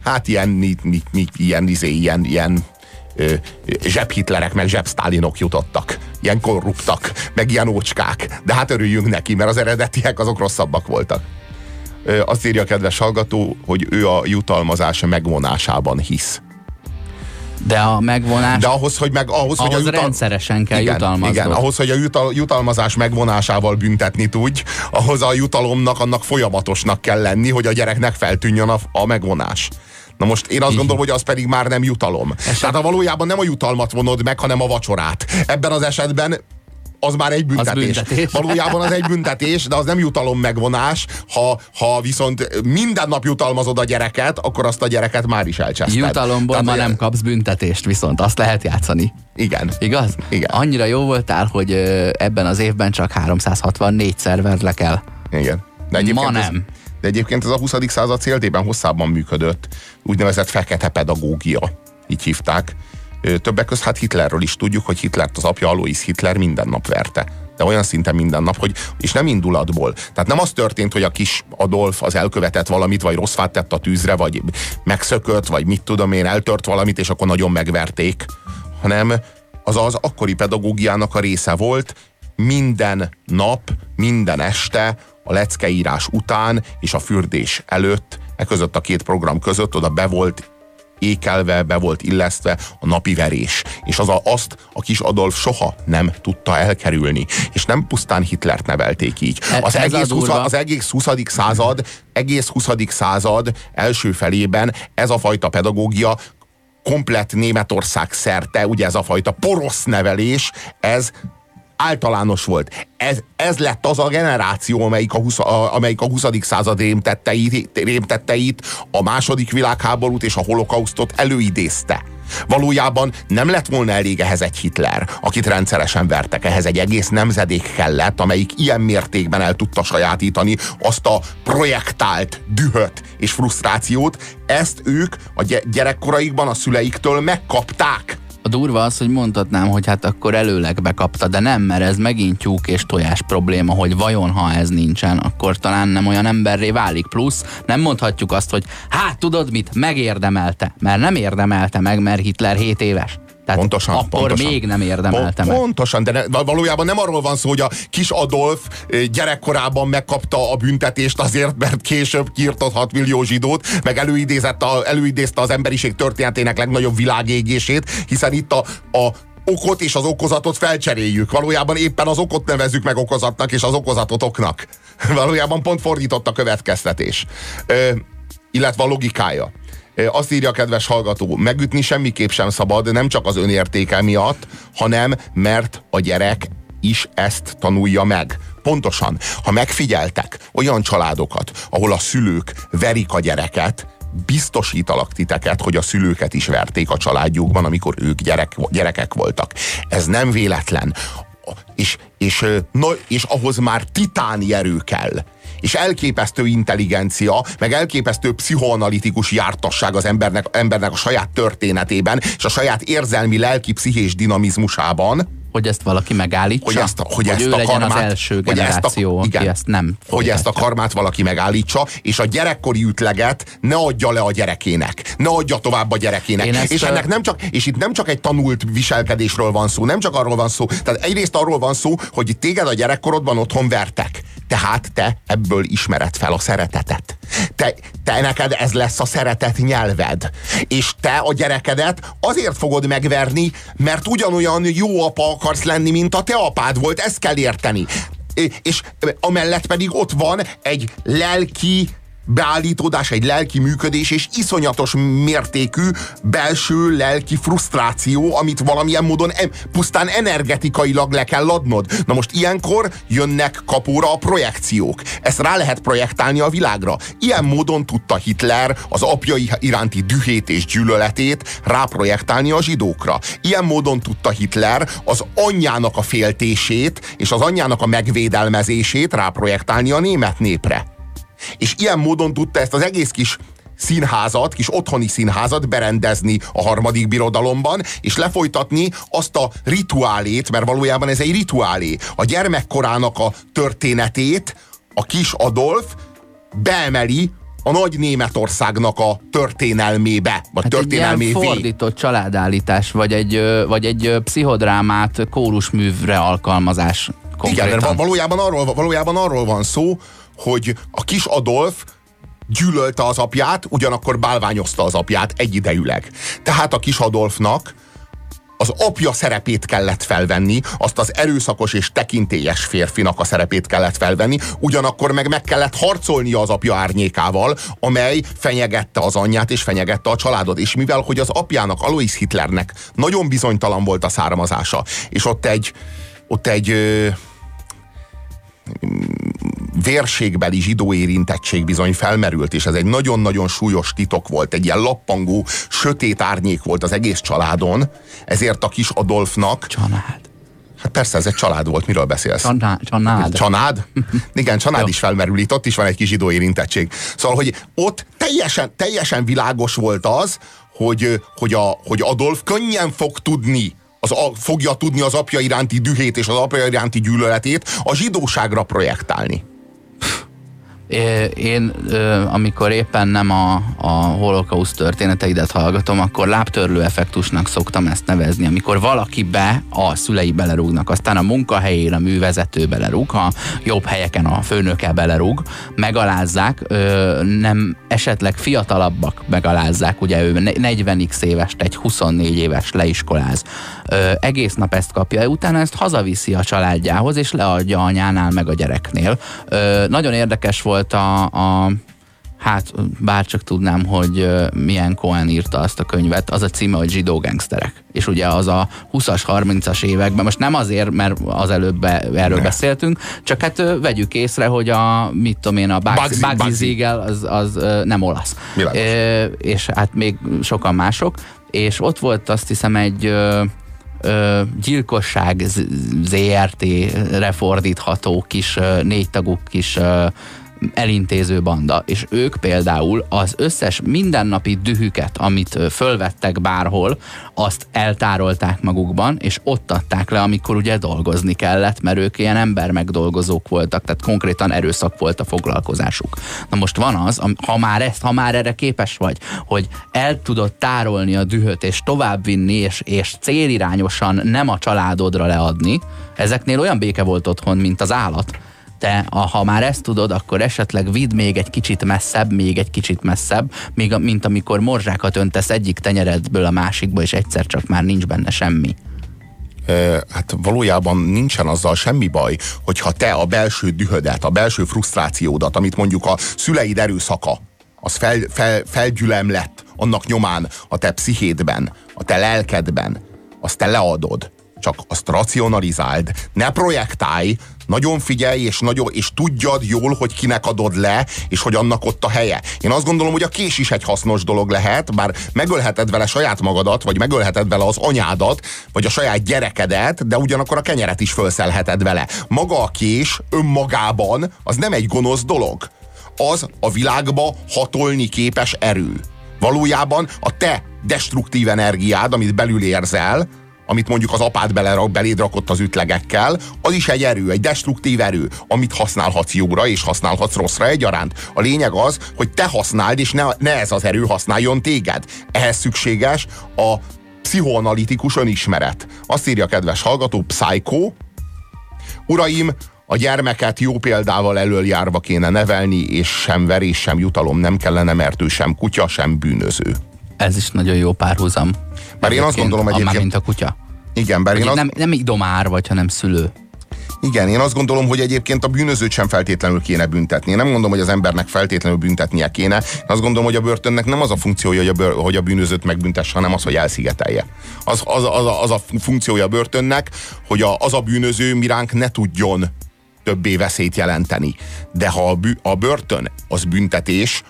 Speaker 1: ilyen zsebhitlerek, meg zsebsztálinok jutottak. Ilyen korruptak, meg ilyen ócskák. De hát örüljünk neki, mert az eredetiek azok rosszabbak voltak. Azt írja a kedves hallgató, hogy ő a jutalmazás megvonásában hisz.
Speaker 2: De a megvonás...
Speaker 1: De ahhoz, hogy
Speaker 2: rendszeresen kell jutalmaznod.
Speaker 1: Igen, ahhoz, hogy a jutalmazás megvonásával büntetni tudj, ahhoz a jutalomnak, annak folyamatosnak kell lenni, hogy a gyereknek feltűnjön a megvonás. Na most én azt gondolom, hogy az pedig már nem jutalom. Tehát valójában nem a jutalmat vonod meg, hanem a vacsorát. Ebben az esetben az már egy büntetés. Valójában az egy büntetés, de az nem jutalom megvonás. Ha viszont minden nap jutalmazod a gyereket, akkor azt a gyereket már is elcseszted.
Speaker 2: Jutalomból ma nem kapsz büntetést, viszont azt lehet játszani.
Speaker 1: Igen.
Speaker 2: Igaz?
Speaker 1: Igen.
Speaker 2: Annyira jó voltál, hogy ebben az évben csak 364-szer verlek el.
Speaker 1: Igen.
Speaker 2: Ma nem.
Speaker 1: De egyébként ez a 20. század céltében hosszában működött. Úgynevezett fekete pedagógia. Így hívták. Többek között hát Hitlerről is tudjuk, hogy Hitlert az apja, Alois Hitler minden nap verte. De olyan szinten minden nap, és nem indulatból. Tehát nem az történt, hogy a kis Adolf az elkövetett valamit, vagy rossz fát tett a tűzre, vagy megszökött, vagy mit tudom én, eltört valamit, és akkor nagyon megverték. Hanem az akkori pedagógiának a része volt, minden nap, minden este, a leckeírás után és a fürdés előtt, között a 2 program között oda be volt ékelve, be volt illesztve a napi verés. És azt a kis Adolf soha nem tudta elkerülni. És nem pusztán Hitlert nevelték így. Az egész 20. század első felében ez a fajta pedagógia komplett Németország szerte, ugye ez a fajta porosz nevelés, ez általános volt. Ez lett az a generáció, amelyik a 20. század rémtetteit, a második világháborút és a holokausztot előidézte. Valójában nem lett volna elég ehhez egy Hitler, akit rendszeresen vertek, ehhez egy egész nemzedék kellett, amelyik ilyen mértékben el tudta sajátítani azt a projektált dühöt és frusztrációt. Ezt ők a gyerekkoraikban a szüleiktől megkapták.
Speaker 2: A durva az, hogy mondhatnám, hogy hát akkor előleg bekapta, de nem, mert ez megint tyúk és tojás probléma, hogy vajon ha ez nincsen, akkor talán nem olyan emberré válik. Plusz nem mondhatjuk azt, hogy hát tudod mit, megérdemelte, mert nem érdemelte meg, mert Hitler 7 éves. Tehát pontosan. Még nem érdemelte meg.
Speaker 1: Pontosan, de valójában nem arról van szó, hogy a kis Adolf gyerekkorában megkapta a büntetést azért, mert később kiirtott 6 millió zsidót, meg előidézte az emberiség történetének legnagyobb világégését, hiszen itt a okot és az okozatot felcseréljük. Valójában éppen az okot nevezzük meg okozatnak, és az okozatot oknak. Valójában pont fordított a következtetés. Illetve a logikája. Azt írja a kedves hallgató, megütni semmiképp sem szabad, nem csak az önértéke miatt, hanem mert a gyerek is ezt tanulja meg. Pontosan, ha megfigyeltek olyan családokat, ahol a szülők verik a gyereket, biztosítalak titeket, hogy a szülőket is verték a családjukban, amikor ők gyerekek voltak. Ez nem véletlen. És ahhoz már titáni erő kell. És elképesztő intelligencia, meg elképesztő pszichoanalitikus jártasság az embernek a saját történetében, és a saját érzelmi, lelki, pszichés dinamizmusában.
Speaker 2: Hogy ezt valaki megállítsa? Hogy
Speaker 1: ezt
Speaker 2: ő
Speaker 1: a
Speaker 2: legyen
Speaker 1: karmát,
Speaker 2: az első generáció, aki ezt nem folytatja.
Speaker 1: Hogy ezt a karmát valaki megállítsa, és a gyerekkori ütleget ne adja le a gyerekének. Ne adja tovább a gyerekének. És itt nem csak egy tanult viselkedésről van szó, nem csak arról van szó. Tehát egyrészt arról van szó, hogy téged a gyerekkorodban otthon vertek. Tehát te ebből ismered fel a szeretetet. Te neked ez lesz a szeretet nyelved. És te a gyerekedet azért fogod megverni, mert ugyanolyan jó apa akarsz lenni, mint a te apád volt. Ezt kell érteni. És amellett pedig ott van egy lelki beállítódás, egy lelki működés és iszonyatos mértékű belső lelki frusztráció, amit valamilyen módon pusztán energetikailag le kell adnod. Na most ilyenkor jönnek kapóra a projekciók. Ezt rá lehet projektálni a világra. Ilyen módon tudta Hitler az apjai iránti dühét és gyűlöletét ráprojektálni a zsidókra. Ilyen módon tudta Hitler az anyjának a féltését és az anyjának a megvédelmezését ráprojektálni a német népre. És ilyen módon tudta ezt az egész kis színházat, kis otthoni színházat berendezni a harmadik birodalomban, és lefolytatni azt a rituálét, mert valójában ez egy rituálé. A gyermekkorának a történetét a kis Adolf beemeli a nagy Németországnak a történelmébe, vagy történelmévé.
Speaker 2: Egy ilyen fordított családállítás, vagy egy pszichodrámát kórusművre alkalmazás konkrétan.
Speaker 1: Igen, mert valójában arról van szó, hogy a kis Adolf gyűlölte az apját, ugyanakkor bálványozta az apját egyidejűleg. Tehát a kis Adolfnak az apja szerepét kellett felvenni, azt az erőszakos és tekintélyes férfinak a szerepét kellett felvenni, ugyanakkor meg kellett harcolnia az apja árnyékával, amely fenyegette az anyját és fenyegette a családot. És mivel, hogy az apjának, Alois Hitlernek nagyon bizonytalan volt a származása, és ott egy vérségbeli zsidó érintettség bizony felmerült, és ez egy nagyon-nagyon súlyos titok volt, egy ilyen lappangó, sötét árnyék volt az egész családon, ezért a kis Adolfnak...
Speaker 2: Család.
Speaker 1: Hát persze, ez egy család volt, miről beszélsz?
Speaker 2: Csanád.
Speaker 1: Csanád? Igen, csanád is felmerül itt, ott is van egy kis zsidó érintettség. Szóval, hogy ott teljesen világos volt az, hogy Adolf könnyen fogja tudni az apja iránti dühét és az apja iránti gyűlöletét a zsidóságra projektálni.
Speaker 2: Én amikor éppen nem a holokauszt történeteidet hallgatom, akkor lábtörlő effektusnak szoktam ezt nevezni. Amikor valakibe a szülei belerúgnak, aztán a munkahelyén a művezető belerúg, ha jobb helyeken a főnöke belerúg, megalázzák, nem esetleg fiatalabbak megalázzák, ugye ő 40x évest, egy 24 éves leiskoláz. Egész nap ezt kapja, utána ezt hazaviszi a családjához, és leadja anyánál meg a gyereknél. Nagyon érdekes volt Hát, bárcsak tudnám, hogy milyen Cohen írta azt a könyvet, az a címe, hogy Zsidó gangsterek. És ugye az a 20-as, 30-as években, most nem azért, mert az előbb erről beszéltünk, csak hát vegyük észre, hogy a Bugsy Siegel az nem olasz. És hát még sokan mások. És ott volt azt hiszem egy gyilkosság ZRT-re fordítható kis 4 tagú kis elintéző banda, és ők például az összes mindennapi dühüket, amit fölvettek bárhol, azt eltárolták magukban, és ott adták le, amikor ugye dolgozni kellett, mert ők ilyen embermegdolgozók voltak, tehát konkrétan erőszak volt a foglalkozásuk. Na most van az, ha már erre képes vagy, hogy el tudod tárolni a dühöt, és továbbvinni, és célirányosan nem a családodra leadni, ezeknél olyan béke volt otthon, mint az állat. Te, ha már ezt tudod, akkor esetleg vidd még egy kicsit messzebb, mint amikor morzsákat öntesz egyik tenyeredből a másikba, és egyszer csak már nincs benne semmi.
Speaker 1: Hát valójában nincsen azzal semmi baj, hogyha te a belső dühödet, a belső frusztrációdat, amit mondjuk a szüleid erőszaka, az felgyülem lett annak nyomán a te pszichédben, a te lelkedben, azt te leadod. Csak azt racionalizáld, ne projektálj, nagyon figyelj, és tudjad jól, hogy kinek adod le, és hogy annak ott a helye. Én azt gondolom, hogy a kés is egy hasznos dolog lehet, bár megölheted vele saját magadat, vagy megölheted vele az anyádat, vagy a saját gyerekedet, de ugyanakkor a kenyeret is felszelheted vele. Maga a kés önmagában az nem egy gonosz dolog. Az a világba hatolni képes erő. Valójában a te destruktív energiád, amit belül érzel, amit mondjuk az apád beléd rakott az ütlegekkel, az is egy erő, egy destruktív erő, amit használhatsz jóra és használhatsz rosszra egyaránt. A lényeg az, hogy te használd, és ne ez az erő használjon téged. Ehhez szükséges a pszichoanalitikus önismeret. Azt írja kedves hallgató, Psycho: Uraim, a gyermeket jó példával elöljárva kéne nevelni, és sem verés, sem jutalom nem kellene, mert ő sem kutya, sem bűnöző.
Speaker 2: Ez is nagyon jó párhuzam.
Speaker 1: Bár én azt gondolom egyébként...
Speaker 2: Mint a kutya.
Speaker 1: Igen, bár
Speaker 2: nem idomár vagy, hanem szülő.
Speaker 1: Igen, én azt gondolom, hogy egyébként a bűnözőt sem feltétlenül kéne büntetni. Én nem gondolom, hogy az embernek feltétlenül büntetnie kéne. Én azt gondolom, hogy a börtönnek nem az a funkciója, hogy a bűnözőt megbüntesse, hanem az, hogy elszigetelje. Az a funkciója a börtönnek, hogy az a bűnöző miránk ne tudjon többé veszélyt jelenteni. De ha a börtön az büntetés,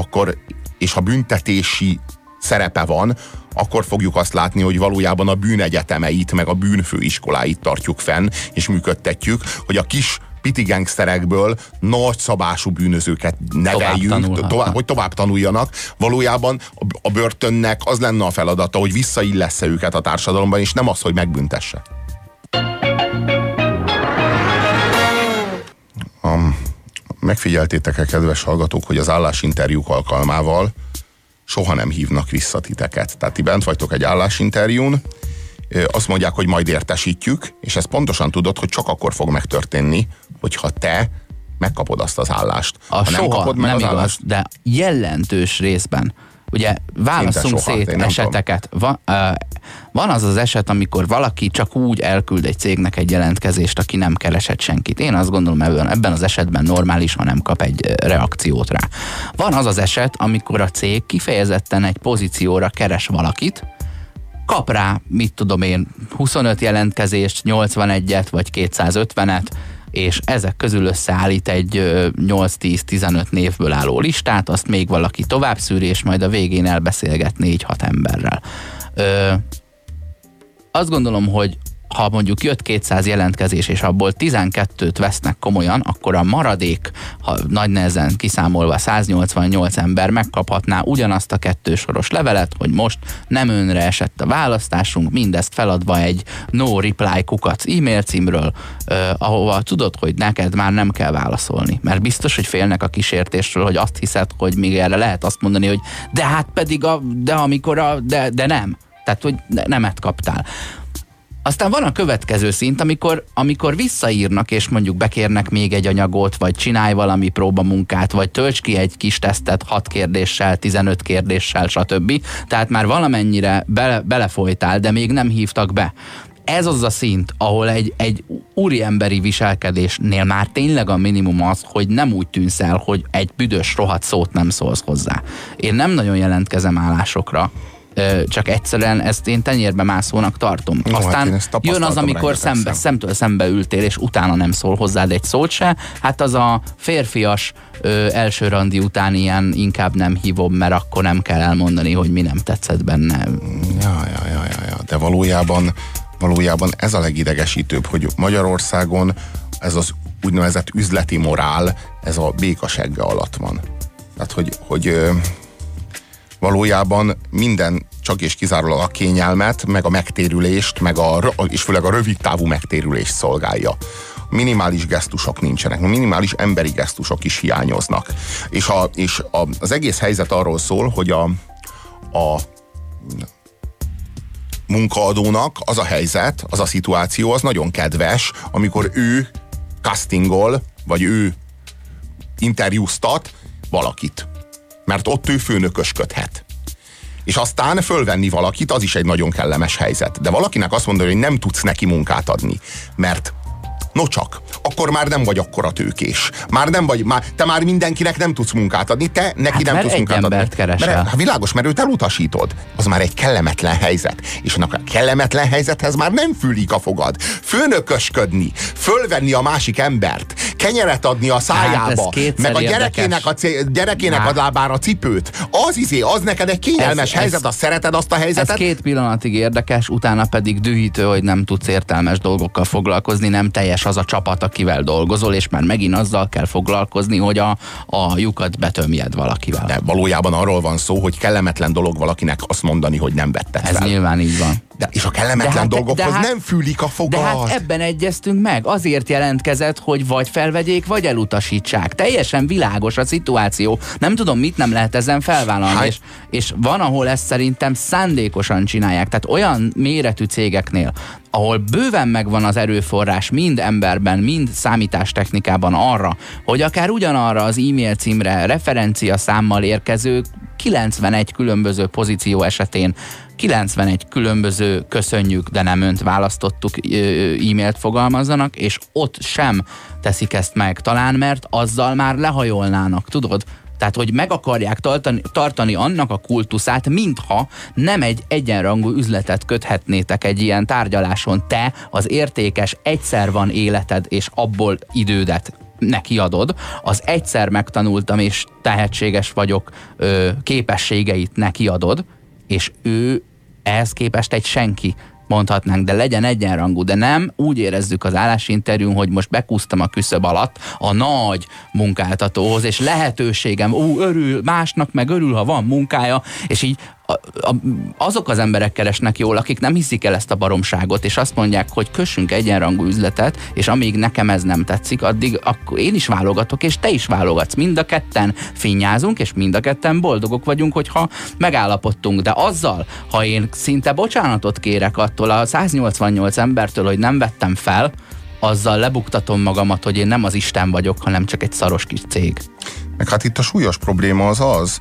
Speaker 1: és ha büntetési szerepe van, akkor fogjuk azt látni, hogy valójában a bűnegyetemeit, meg a bűnfőiskoláit tartjuk fenn, és működtetjük, hogy a kis piti gangsterekből nagyszabású bűnözőket neveljünk, hogy tovább tanuljanak. Valójában a börtönnek az lenne a feladata, hogy visszaillessze őket a társadalomban, és nem az, hogy megbüntesse. Megfigyeltétek-e, kedves hallgatók, hogy az állásinterjúk alkalmával soha nem hívnak vissza titeket. Tehát ti bent vagytok egy állásinterjún, azt mondják, hogy majd értesítjük, és ezt pontosan tudod, hogy csak akkor fog megtörténni, hogyha te megkapod azt az állást. Ha
Speaker 2: nem kapod meg nem az igaz, állást, de jelentős részben. Ugye válasszunk szét eseteket. Van az az eset, amikor valaki csak úgy elküld egy cégnek egy jelentkezést, aki nem keresett senkit. Én azt gondolom, ebben az esetben normális, ha nem kap egy reakciót rá. Van az az eset, amikor a cég kifejezetten egy pozícióra keres valakit, kap rá, 25 jelentkezést, 81-et vagy 250-et, és ezek közül összeállít egy 8-10-15 névből álló listát, azt még valaki tovább szűri, és majd a végén elbeszélget 4-6 emberrel. Azt gondolom, hogy ha mondjuk jött 200 jelentkezés, és abból 12-t vesznek komolyan, akkor a maradék, ha nagy nehezen kiszámolva 188 ember megkaphatná ugyanazt a 2 soros levelet, hogy most nem önre esett a választásunk, mindezt feladva egy no reply kukac e-mail címről, ahova tudod, hogy neked már nem kell válaszolni. Mert biztos, hogy félnek a kísértésről, hogy azt hiszed, hogy még erre lehet azt mondani, hogy de hát pedig de nem. Tehát, hogy nemet kaptál. Aztán van a következő szint, amikor visszaírnak, és mondjuk bekérnek még egy anyagot, vagy csinálj valami próbamunkát, vagy tölts ki egy kis tesztet 6 kérdéssel, 15 kérdéssel, stb. Tehát már valamennyire belefolytál, de még nem hívtak be. ez az a szint, ahol egy úriemberi viselkedésnél már tényleg a minimum az, hogy nem úgy tűnsz el, hogy egy büdös rohadt szót nem szólsz hozzá. Én nem nagyon jelentkezem állásokra, csak egyszerűen ezt én tenyérbe mászónak tartom.
Speaker 1: No,
Speaker 2: aztán
Speaker 1: hát
Speaker 2: jön az, amikor szemtől szembe ültél, és utána nem szól hozzád egy szót se. Hát az a férfias első randi után ilyen inkább nem hívom, mert akkor nem kell elmondani, hogy mi nem tetszett benne.
Speaker 1: Ja. De valójában ez a legidegesítőbb, hogy Magyarországon ez az úgynevezett üzleti morál, ez a békasegge alatt van. Tehát, hogy valójában minden csak és kizárólag a kényelmet, meg a megtérülést, és főleg a rövid távú megtérülést szolgálja. Minimális gesztusok nincsenek, minimális emberi gesztusok is hiányoznak. És az egész helyzet arról szól, hogy a munkaadónak az a helyzet, az a szituáció, az nagyon kedves, amikor ő castingol, vagy ő interjúztat valakit. Mert ott ő főnökösködhet. És aztán fölvenni valakit, az is egy nagyon kellemes helyzet. De valakinek azt mondani, hogy nem tudsz neki munkát adni, mert nocsak, akkor már nem vagy akkora tőkés. Te már mindenkinek nem tudsz munkát adni, te neki nem tudsz munkát adni.
Speaker 2: Keresel.
Speaker 1: Világos, mert őt elutasítod. Az már egy kellemetlen helyzet. És annak a kellemetlen helyzethez már nem fűlik a fogad. Főnökösködni, fölvenni a másik embert, kenyeret adni a szájába, meg a gyerekének a lábára cipőt. Az neked egy kényelmes helyzet, azt szereted azt a helyzetet?
Speaker 2: Ez 2 pillanatig érdekes, utána pedig dühítő, hogy nem tudsz értelmes dolgokkal foglalkozni, nem teljes az a csapat, akivel dolgozol, és már megint azzal kell foglalkozni, hogy a lyukat betömjed valakivel.
Speaker 1: De valójában arról van szó, hogy kellemetlen dolog valakinek azt mondani, hogy nem vetted fel.
Speaker 2: Ez nyilván így van.
Speaker 1: És a kellemetlen dolgokhoz nem fűlik a fogad.
Speaker 2: De hát ebben egyeztünk meg. Azért jelentkezett, hogy vagy felvegyék, vagy elutasítsák. Teljesen világos a szituáció. Nem tudom, mit nem lehet ezen felvállalni. És van, ahol ezt szerintem szándékosan csinálják. Tehát olyan méretű cégeknél, ahol bőven megvan az erőforrás mind emberben, mind számítástechnikában arra, hogy akár ugyanarra az e-mail címre referencia számmal érkező 91 különböző pozíció esetén 91 különböző köszönjük, de nem önt választottuk e-mailt fogalmazzanak, és ott sem teszik ezt meg, talán mert azzal már lehajolnának, tudod? Tehát, hogy meg akarják tartani annak a kultuszát, mintha nem egy egyenrangú üzletet köthetnétek egy ilyen tárgyaláson. Te az értékes, egyszer van életed, és abból idődet nekiadod, az egyszer megtanultam, és tehetséges vagyok képességeit nekiadod, és ő ehhez képest egy senki, mondhatnánk, de legyen egyenrangú, de nem úgy érezzük az állásinterjún, hogy most bekúztam a küszöb alatt a nagy munkáltatóhoz, és lehetőségem, örül, másnak meg örül, ha van munkája, és így azok az emberek keresnek jól, akik nem hiszik el ezt a baromságot, és azt mondják, hogy kössünk egyenrangú üzletet, és amíg nekem ez nem tetszik, addig akkor én is válogatok, és te is válogatsz. Mind a ketten finnyázunk, és mind a ketten boldogok vagyunk, hogyha megállapodtunk. De azzal, ha én szinte bocsánatot kérek attól a 188 embertől, hogy nem vettem fel, azzal lebuktatom magamat, hogy én nem az Isten vagyok, hanem csak egy szaros kis cég.
Speaker 1: Meg hát itt a súlyos probléma az,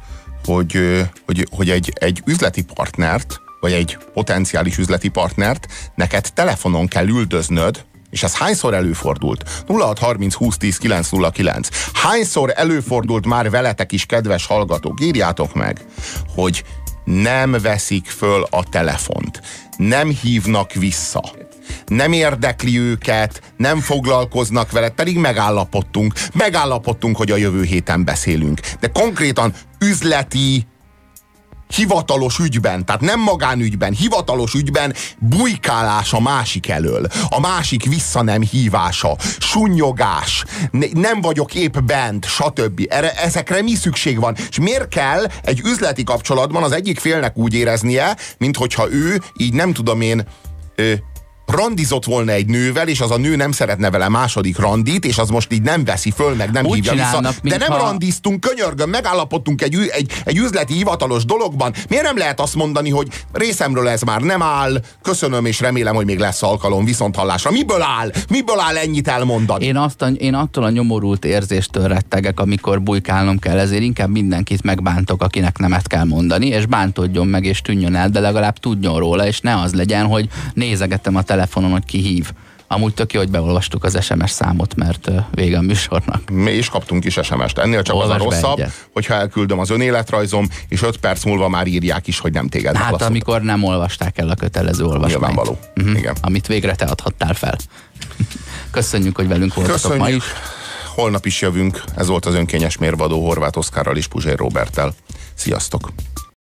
Speaker 1: hogy egy üzleti partnert, vagy egy potenciális üzleti partnert neked telefonon kell üldöznöd, és ez hányszor előfordult? 0630 20 10 909. Hányszor előfordult már veletek is, kedves hallgatók? Írjátok meg, hogy nem veszik föl a telefont, nem hívnak vissza, nem érdekli őket, nem foglalkoznak vele, pedig megállapodtunk, hogy a jövő héten beszélünk. De konkrétan üzleti, hivatalos ügyben, tehát nem magánügyben, hivatalos ügyben bujkálás a másik elől, a másik vissza nem hívása, sunnyogás, nem vagyok épp bent, stb. Ezekre mi szükség van? És miért kell egy üzleti kapcsolatban az egyik félnek úgy éreznie, minthogyha ő így nem tudom én randizott volna egy nővel, és az a nő nem szeretne vele második randit, és az most így nem veszi föl, meg nem hívja vissza. De nem randiztunk, könyörgöm, megállapodtunk egy üzleti hivatalos dologban. Miért nem lehet azt mondani, hogy részemről ez már nem áll, köszönöm, és remélem, hogy még lesz alkalom viszonthallásra. Miből áll ennyit elmondani?
Speaker 2: Én attól a nyomorult érzéstől rettegek, amikor bujkálnom kell, ezért inkább mindenkit megbántok, akinek nemet kell mondani, és bántódjon meg, és tűnjön el, de legalább tudjon róla, és ne az legyen, hogy nézegetem a telefonon telefonon, hogy ki hív. Amúgy tök jó, hogy beolvastuk az SMS számot, mert vége a műsornak.
Speaker 1: Mi is kaptunk is SMS-t. Ennél csak az a rosszabb, hogyha elküldöm az önéletrajzom, és 5 perc múlva már írják is, hogy nem téged
Speaker 2: Hát amikor nem olvasták el a kötelező olvasmányt.
Speaker 1: Nyilvánvaló. Igen.
Speaker 2: Amit végre te adhattál fel. Köszönjük, hogy velünk voltatok ma is.
Speaker 1: Holnap is jövünk. Ez volt az önkényes mérvadó Horváth Oszkárral és Puzsér Róberttel. Sziasztok!